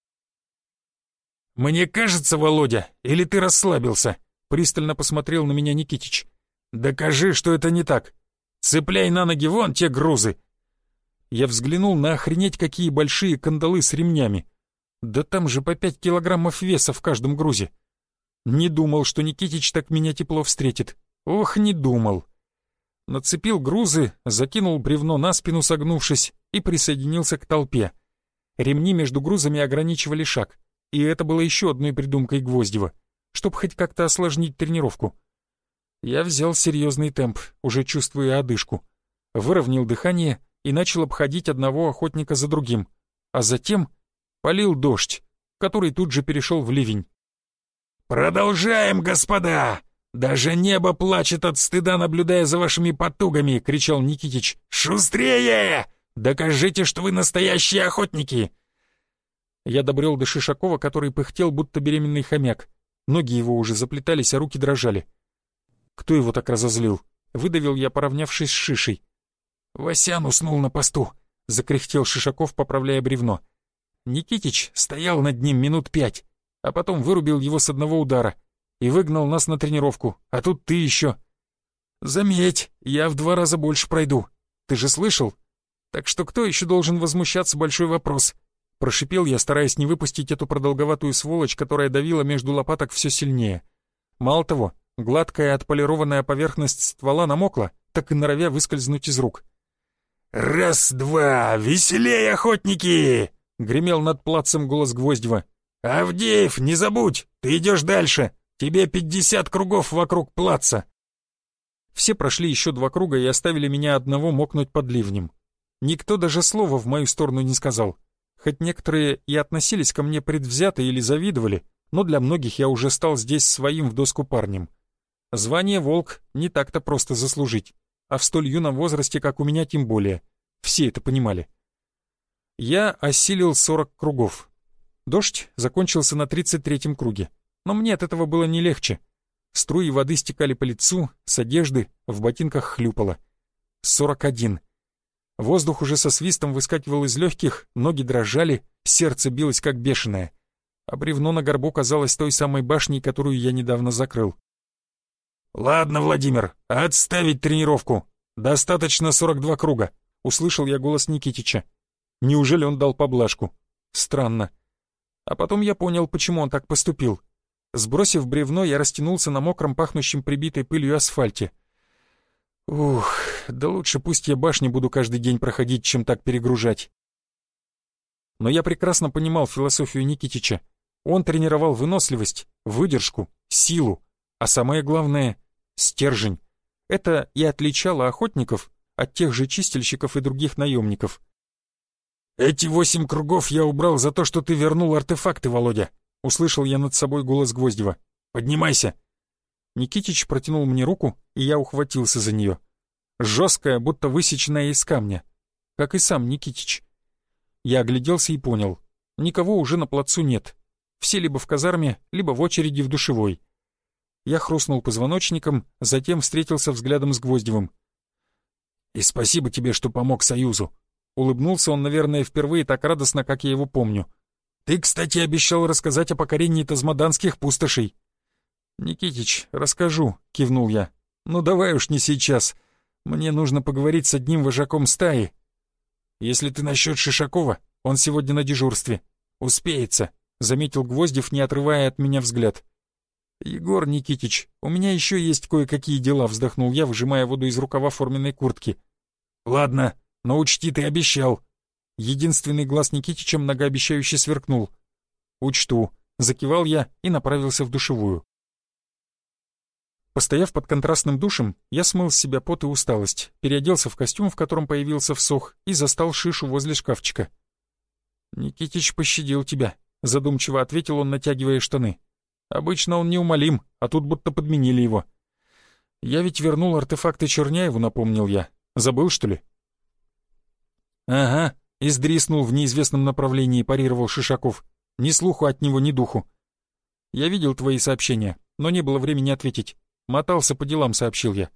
«Мне кажется, Володя, или ты расслабился?» — пристально посмотрел на меня Никитич. «Докажи, что это не так. Цепляй на ноги вон те грузы».
Я взглянул на охренеть какие большие кандалы с ремнями. Да там же по 5 килограммов веса в каждом грузе. Не думал, что Никитич так меня тепло встретит. Ох, не думал. Нацепил грузы, закинул бревно на спину, согнувшись, и присоединился к толпе. Ремни между грузами ограничивали шаг, и это было еще одной придумкой Гвоздева, чтобы хоть как-то осложнить тренировку. Я взял серьезный темп, уже чувствуя одышку, выровнял дыхание и начал обходить одного охотника за другим, а затем полил дождь, который тут же перешел в ливень.
«Продолжаем, господа! Даже небо плачет от стыда, наблюдая за вашими потугами!» — кричал Никитич. «Шустрее! Докажите, что вы настоящие охотники!»
Я добрел до Шишакова, который пыхтел, будто беременный хомяк. Ноги его уже заплетались, а руки дрожали. Кто его так разозлил? Выдавил я, поравнявшись с Шишей.
«Васян уснул на посту», — закряхтел Шишаков, поправляя бревно.
Никитич стоял над ним минут 5, а потом вырубил его с одного удара и выгнал нас на тренировку, а тут ты еще. Заметь, я в 2 раза больше пройду, ты же слышал? Так что кто еще должен возмущаться, большой вопрос. Прошипел я, стараясь не выпустить эту продолговатую сволочь, которая давила между лопаток все сильнее. Мало того, гладкая отполированная поверхность ствола намокла, так и норовя выскользнуть из рук.
«Раз-два, веселей, охотники!» — гремел над плацем голос Гвоздева. «Авдеев, не забудь, ты идешь дальше. Тебе 50 кругов вокруг плаца».
Все прошли еще 2 круга и оставили меня одного мокнуть под ливнем. Никто даже слова в мою сторону не сказал. Хоть некоторые и относились ко мне предвзято или завидовали, но для многих я уже стал здесь своим в доску парнем. Звание «Волк» не так-то просто заслужить, а в столь юном возрасте, как у меня, тем более. Все это понимали. Я осилил 40 кругов. Дождь закончился на 33-м круге, но мне от этого было не легче. Струи воды стекали по лицу, с одежды, в ботинках хлюпало. 41. Воздух уже со свистом выскакивал из легких, ноги дрожали, сердце билось как бешеное. А бревно на горбу казалось той самой башней, которую я недавно закрыл.
«Ладно, Владимир, отставить тренировку. Достаточно 42 круга», — услышал я голос Никитича.
Неужели он дал поблажку? Странно. А потом я понял, почему он так поступил. Сбросив бревно, я растянулся на мокром, пахнущем прибитой пылью асфальте. Ух, да лучше пусть я башни буду каждый день проходить, чем так перегружать. Но я прекрасно понимал философию Никитича. Он тренировал выносливость, выдержку, силу, а самое главное — стержень. Это и отличало охотников от тех же чистильщиков и других наемников.
«Эти 8 кругов я убрал за то, что ты вернул артефакты, Володя», — услышал я над собой голос Гвоздева. «Поднимайся».
Никитич протянул мне руку, и я ухватился за нее. Жесткая, будто высеченная из камня. Как и сам Никитич. Я огляделся и понял. Никого уже на плацу нет. Все либо в казарме, либо в очереди в душевой. Я хрустнул позвоночником, затем встретился взглядом с Гвоздевым.
«И спасибо тебе, что помог Союзу».
Улыбнулся он, наверное, впервые так радостно, как я его помню.
«Ты, кстати, обещал рассказать о покорении тазмаданских пустошей».
«Никитич, расскажу», — кивнул я. «Ну давай уж не сейчас. Мне нужно поговорить с одним вожаком стаи».
«Если ты насчет Шишакова, он сегодня на дежурстве. Успеется», — заметил Гвоздев, не отрывая от меня взгляд.
«Егор Никитич, у меня еще есть кое-какие дела», — вздохнул я, выжимая воду из рукава форменной куртки.
«Ладно, но учти, ты обещал».
Единственный глаз Никитича многообещающе сверкнул. «Учту», — закивал я и направился в душевую. Постояв под контрастным душем, я смыл с себя пот и усталость, переоделся в костюм, в котором появился всох, и застал Шишу возле шкафчика. «Никитич пощадил тебя», — задумчиво ответил он, натягивая штаны. «Обычно он неумолим, а тут будто подменили его». «Я ведь вернул артефакты Черняеву», — напомнил я. «Забыл, что ли?» «Ага», — издриснул в неизвестном направлении, парировал Шишаков. «Ни слуху от него, ни духу». «Я видел твои сообщения, но не было времени ответить. Мотался по делам», — сообщил я.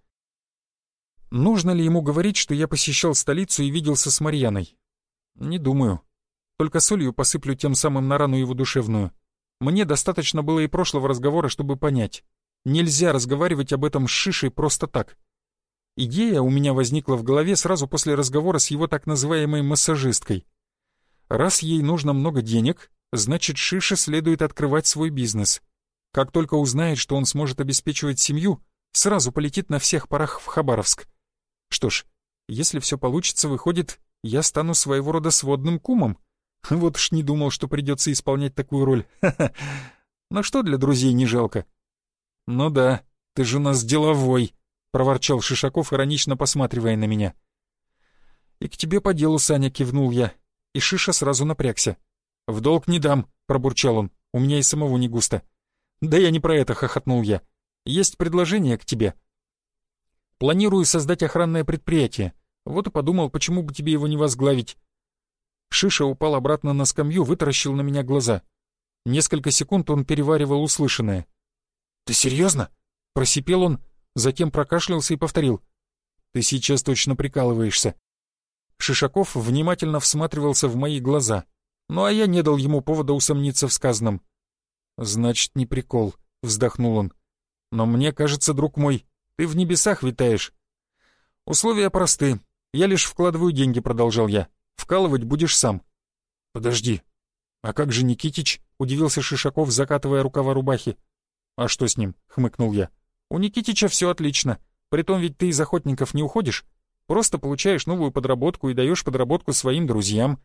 Нужно ли ему говорить, что я посещал столицу и виделся с Марьяной? Не думаю. Только солью посыплю тем самым на рану его душевную. Мне достаточно было и прошлого разговора, чтобы понять. Нельзя разговаривать об этом с Шишей просто так. Идея у меня возникла в голове сразу после разговора с его так называемой массажисткой. Раз ей нужно много денег, значит, Шише следует открывать свой бизнес. Как только узнает, что он сможет обеспечивать семью, сразу полетит на всех парах в Хабаровск. Что ж, если все получится, выходит, я стану своего рода сводным кумом. Вот уж не думал, что придется исполнять такую роль. Ха-ха. Но что для друзей не жалко? Ну да, ты же у нас деловой, проворчал Шишаков, иронично посматривая на меня. И к тебе по делу, Саня, кивнул я. И Шиша сразу напрягся. В долг не дам, пробурчал он. У меня и самого не густо. Да я не про это, хохотнул я. Есть предложение к тебе. Планирую создать охранное предприятие. Вот и подумал, почему бы тебе его не возглавить. Шиша упал обратно на скамью, вытаращил на меня глаза. Несколько секунд он переваривал услышанное. «Ты серьезно?» — просипел он, затем прокашлялся и повторил. «Ты сейчас точно прикалываешься». Шишаков внимательно всматривался в мои глаза, ну а я не дал ему повода усомниться в сказанном. «Значит, не прикол», — вздохнул он. «Но мне кажется, друг мой, ты в небесах витаешь». «Условия просты. Я лишь вкладываю деньги», — продолжал я. «Вкалывать будешь сам». «Подожди. А как же Никитич?» — удивился Шишаков, закатывая рукава рубахи. «А что с ним?» — хмыкнул я. «У Никитича все отлично. Притом ведь ты из охотников не уходишь. Просто получаешь новую подработку и даешь подработку своим друзьям».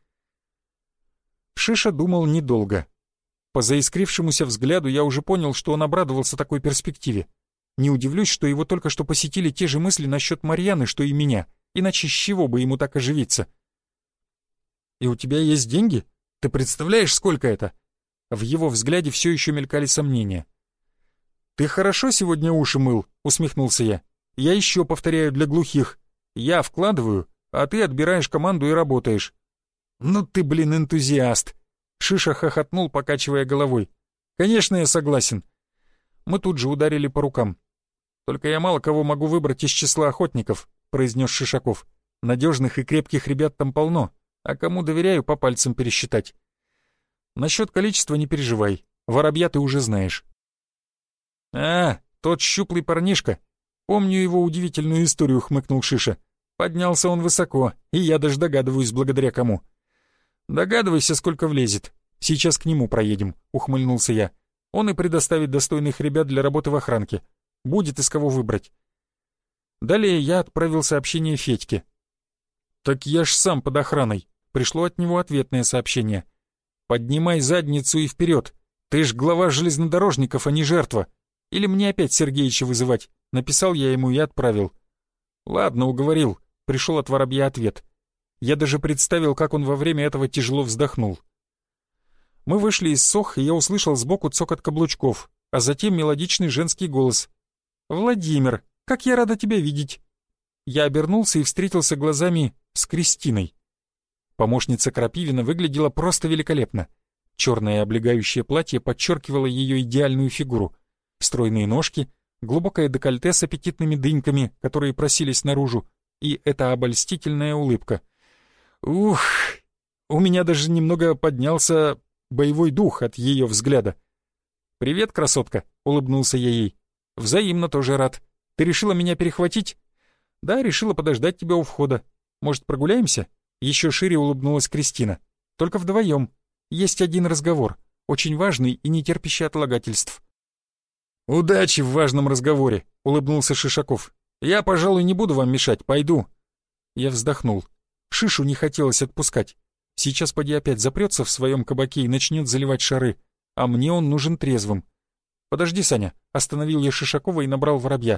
Шиша думал недолго. По заискрившемуся взгляду я уже понял, что он обрадовался такой перспективе. Не удивлюсь, что его только что посетили те же мысли насчет Марьяны, что и меня, иначе с чего бы ему так оживиться? «И у тебя есть деньги? Ты представляешь, сколько это?» В его взгляде все еще мелькали сомнения. «Ты хорошо сегодня уши мыл?» — усмехнулся я. «Я еще повторяю для глухих. Я вкладываю, а ты отбираешь команду и работаешь». «Ну ты, блин, энтузиаст!» Шиша хохотнул, покачивая головой. «Конечно, я согласен». Мы тут же ударили по рукам. «Только я мало кого могу выбрать из числа охотников», — произнес Шишаков. «Надежных и крепких ребят там полно, а кому доверяю, по пальцам пересчитать. Насчет количества не переживай, воробья ты уже знаешь». «А, тот щуплый парнишка. Помню его удивительную историю», — хмыкнул Шиша. «Поднялся он высоко, и я даже догадываюсь, благодаря кому». «Догадывайся, сколько влезет. Сейчас к нему проедем», — ухмыльнулся я. «Он и предоставит достойных ребят для работы в охранке. Будет из кого выбрать». Далее я отправил сообщение Федьке. «Так я ж сам под охраной». Пришло от него ответное сообщение. «Поднимай задницу и вперед. Ты ж глава железнодорожников, а не жертва. Или мне опять Сергеича вызывать?» Написал я ему и отправил. «Ладно, уговорил». Пришел от воробья ответ. Я даже представил, как он во время этого тяжело вздохнул. Мы вышли из сох, и я услышал сбоку цокот каблучков, а затем мелодичный женский голос. «Владимир, как я рада тебя видеть!» Я обернулся и встретился глазами с Кристиной. Помощница Крапивина выглядела просто великолепно. Черное облегающее платье подчеркивало ее идеальную фигуру. Стройные ножки, глубокое декольте с аппетитными дыньками, которые просились наружу, и эта обольстительная улыбка. Ух, у меня даже немного поднялся боевой дух от ее взгляда. «Привет, красотка», — улыбнулся я ей. «Взаимно тоже рад. Ты решила меня перехватить?» «Да, решила подождать тебя у входа. Может, прогуляемся?» Еще шире улыбнулась Кристина. «Только вдвоем. Есть один разговор, очень важный и не терпящий отлагательств». «Удачи в важном разговоре», — улыбнулся Шишаков. «Я, пожалуй, не буду вам мешать, пойду». Я вздохнул. Шишу не хотелось отпускать. Сейчас поди опять запрется в своем кабаке и начнет заливать шары, а мне он нужен трезвым. «Подожди, Саня», — остановил я Шишакова и набрал воробья.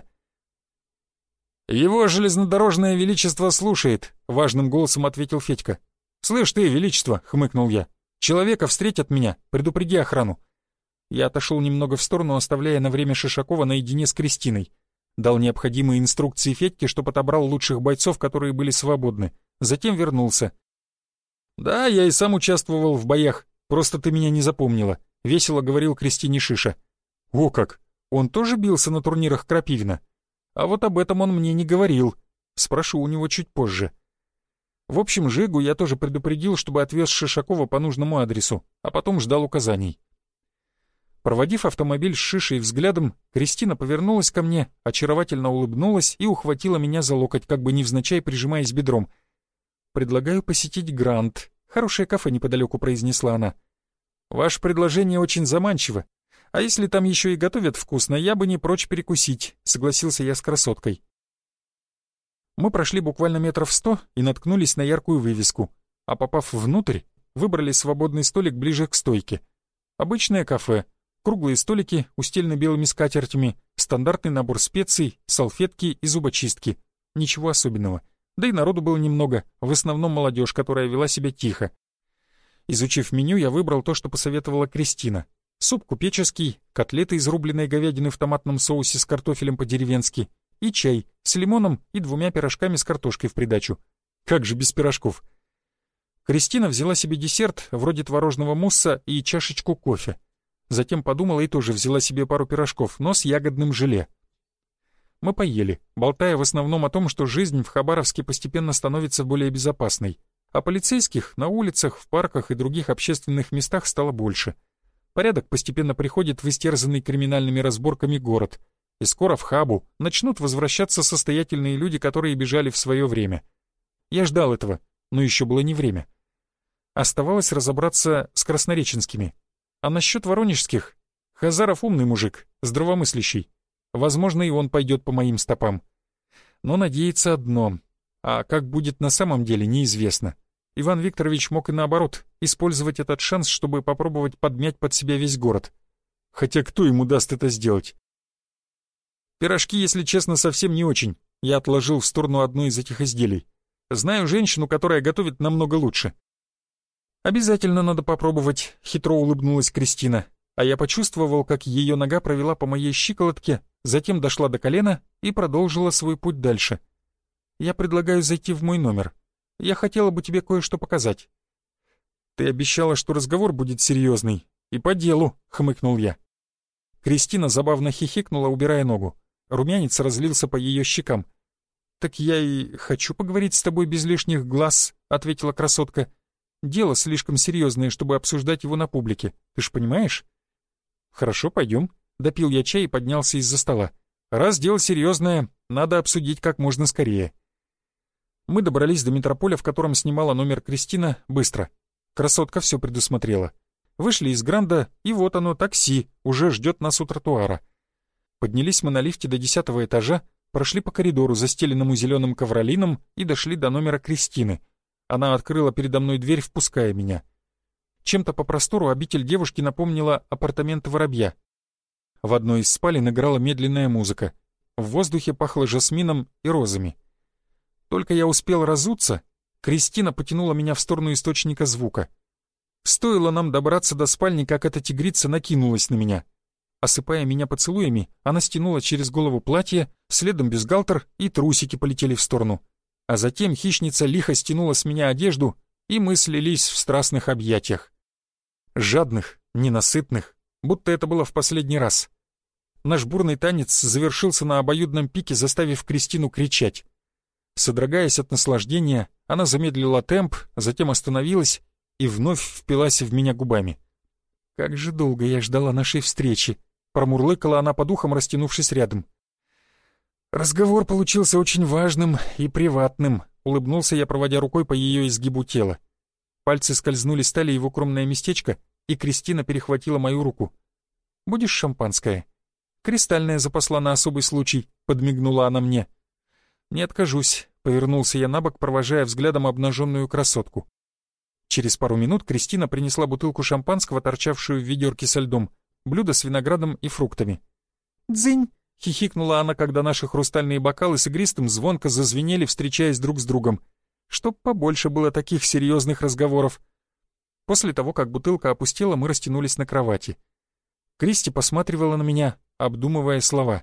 «Его железнодорожное величество слушает», — важным голосом ответил Федька. «Слышь ты, величество», — хмыкнул я, — «человека встретят меня, предупреди охрану». Я отошел немного в сторону, оставляя на время Шишакова наедине с Кристиной. Дал необходимые инструкции Федьке, чтоб отобрал лучших бойцов, которые были свободны. Затем вернулся. «Да, я и сам участвовал в боях, просто ты меня не запомнила», — весело говорил Кристине Шиша. «О как! Он тоже бился на турнирах Крапивина? А вот об этом он мне не говорил. Спрошу у него чуть позже». В общем, Жигу я тоже предупредил, чтобы отвез Шишакова по нужному адресу, а потом ждал указаний. Проводив автомобиль с Шишей взглядом, Кристина повернулась ко мне, очаровательно улыбнулась и ухватила меня за локоть, как бы невзначай прижимаясь бедром. «Предлагаю посетить Гранд. Хорошее кафе неподалеку», — произнесла она. «Ваше предложение очень заманчиво. А если там еще и готовят вкусно, я бы не прочь перекусить», — согласился я с красоткой. Мы прошли буквально метров 100 и наткнулись на яркую вывеску, а попав внутрь, выбрали свободный столик ближе к стойке. Обычное кафе. Круглые столики, устелены белыми скатертями, стандартный набор специй, салфетки и зубочистки. Ничего особенного. Да и народу было немного, в основном молодежь, которая вела себя тихо. Изучив меню, я выбрал то, что посоветовала Кристина. Суп купеческий, котлеты из рубленой говядины в томатном соусе с картофелем по-деревенски и чай с лимоном и 2 пирожками с картошкой в придачу. Как же без пирожков? Кристина взяла себе десерт, вроде творожного мусса и чашечку кофе. Затем подумала и тоже взяла себе пару пирожков, но с ягодным желе. Мы поели, болтая в основном о том, что жизнь в Хабаровске постепенно становится более безопасной, а полицейских на улицах, в парках и других общественных местах стало больше. Порядок постепенно приходит в истерзанный криминальными разборками город, и скоро в Хабу начнут возвращаться состоятельные люди, которые бежали в свое время. Я ждал этого, но еще было не время. Оставалось разобраться с краснореченскими. А насчет воронежских? Хазаров умный мужик, здравомыслящий. Возможно, и он пойдет по моим стопам. Но надеяться одно. А как будет на самом деле, неизвестно. Иван Викторович мог и наоборот использовать этот шанс, чтобы попробовать подмять под себя весь город. Хотя кто ему даст это сделать? Пирожки, если честно, совсем не очень. Я отложил в сторону одно из этих изделий. Знаю женщину, которая готовит намного лучше. «Обязательно надо попробовать», — хитро улыбнулась Кристина, а я почувствовал, как ее нога провела по моей щиколотке, затем дошла до колена и продолжила свой путь дальше. «Я предлагаю зайти в мой номер. Я хотела бы тебе кое-что показать». «Ты обещала, что разговор будет серьезный. И по делу», — хмыкнул я. Кристина забавно хихикнула, убирая ногу. Румянец разлился по ее щекам. «Так я и хочу поговорить с тобой без лишних глаз», — ответила красотка. «Дело слишком серьезное, чтобы обсуждать его на публике. Ты ж понимаешь?» «Хорошо, пойдем». Допил я чай и поднялся из-за стола. «Раз дело серьезное, надо обсудить как можно скорее». Мы добрались до метрополя, в котором снимала номер Кристина, быстро. Красотка все предусмотрела. Вышли из Гранда, и вот оно, такси, уже ждет нас у тротуара. Поднялись мы на лифте до 10-го этажа, прошли по коридору, застеленному зеленым ковролином, и дошли до номера Кристины. Она открыла передо мной дверь, впуская меня. Чем-то по простору обитель девушки напомнила апартаменты воробья. В одной из спален играла медленная музыка. В воздухе пахло жасмином и розами. Только я успел разуться, Кристина потянула меня в сторону источника звука. Стоило нам добраться до спальни, как эта тигрица накинулась на меня. Осыпая меня поцелуями, она стянула через голову платье, следом бюстгальтер, и трусики полетели в сторону. А затем хищница лихо стянула с меня одежду, и мы слились в страстных объятиях. Жадных, ненасытных, будто это было в последний раз. Наш бурный танец завершился на обоюдном пике, заставив Кристину кричать. Содрогаясь от наслаждения, она замедлила темп, затем остановилась и вновь впилась в меня губами. «Как же долго я ждала нашей встречи!» — промурлыкала она по духам, растянувшись рядом. «Разговор получился очень важным и приватным», — улыбнулся я, проводя рукой по ее изгибу тела. Пальцы скользнули с талии в укромное местечко, и Кристина перехватила мою руку. «Будешь шампанское?» «Кристальное запасла на особый случай», — подмигнула она мне. «Не откажусь», — повернулся я набок, провожая взглядом обнаженную красотку. Через пару минут Кристина принесла бутылку шампанского, торчавшую в ведерке со льдом, блюдо с виноградом и фруктами. «Дзынь!» — хихикнула она, когда наши хрустальные бокалы с игристым звонко зазвенели, встречаясь друг с другом. «Чтоб побольше было таких серьезных разговоров». После того, как бутылка опустела, мы растянулись на кровати. Кристи посматривала на меня, обдумывая слова.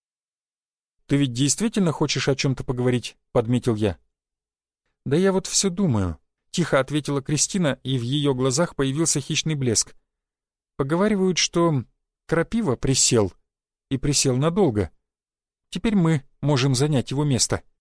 «Ты ведь действительно хочешь о чем-то поговорить?» — подметил я. «Да я вот все думаю. тихо ответила Кристина, и в ее глазах появился хищный блеск. «Поговаривают, что Крапива присел, и присел надолго. Теперь мы можем занять его место».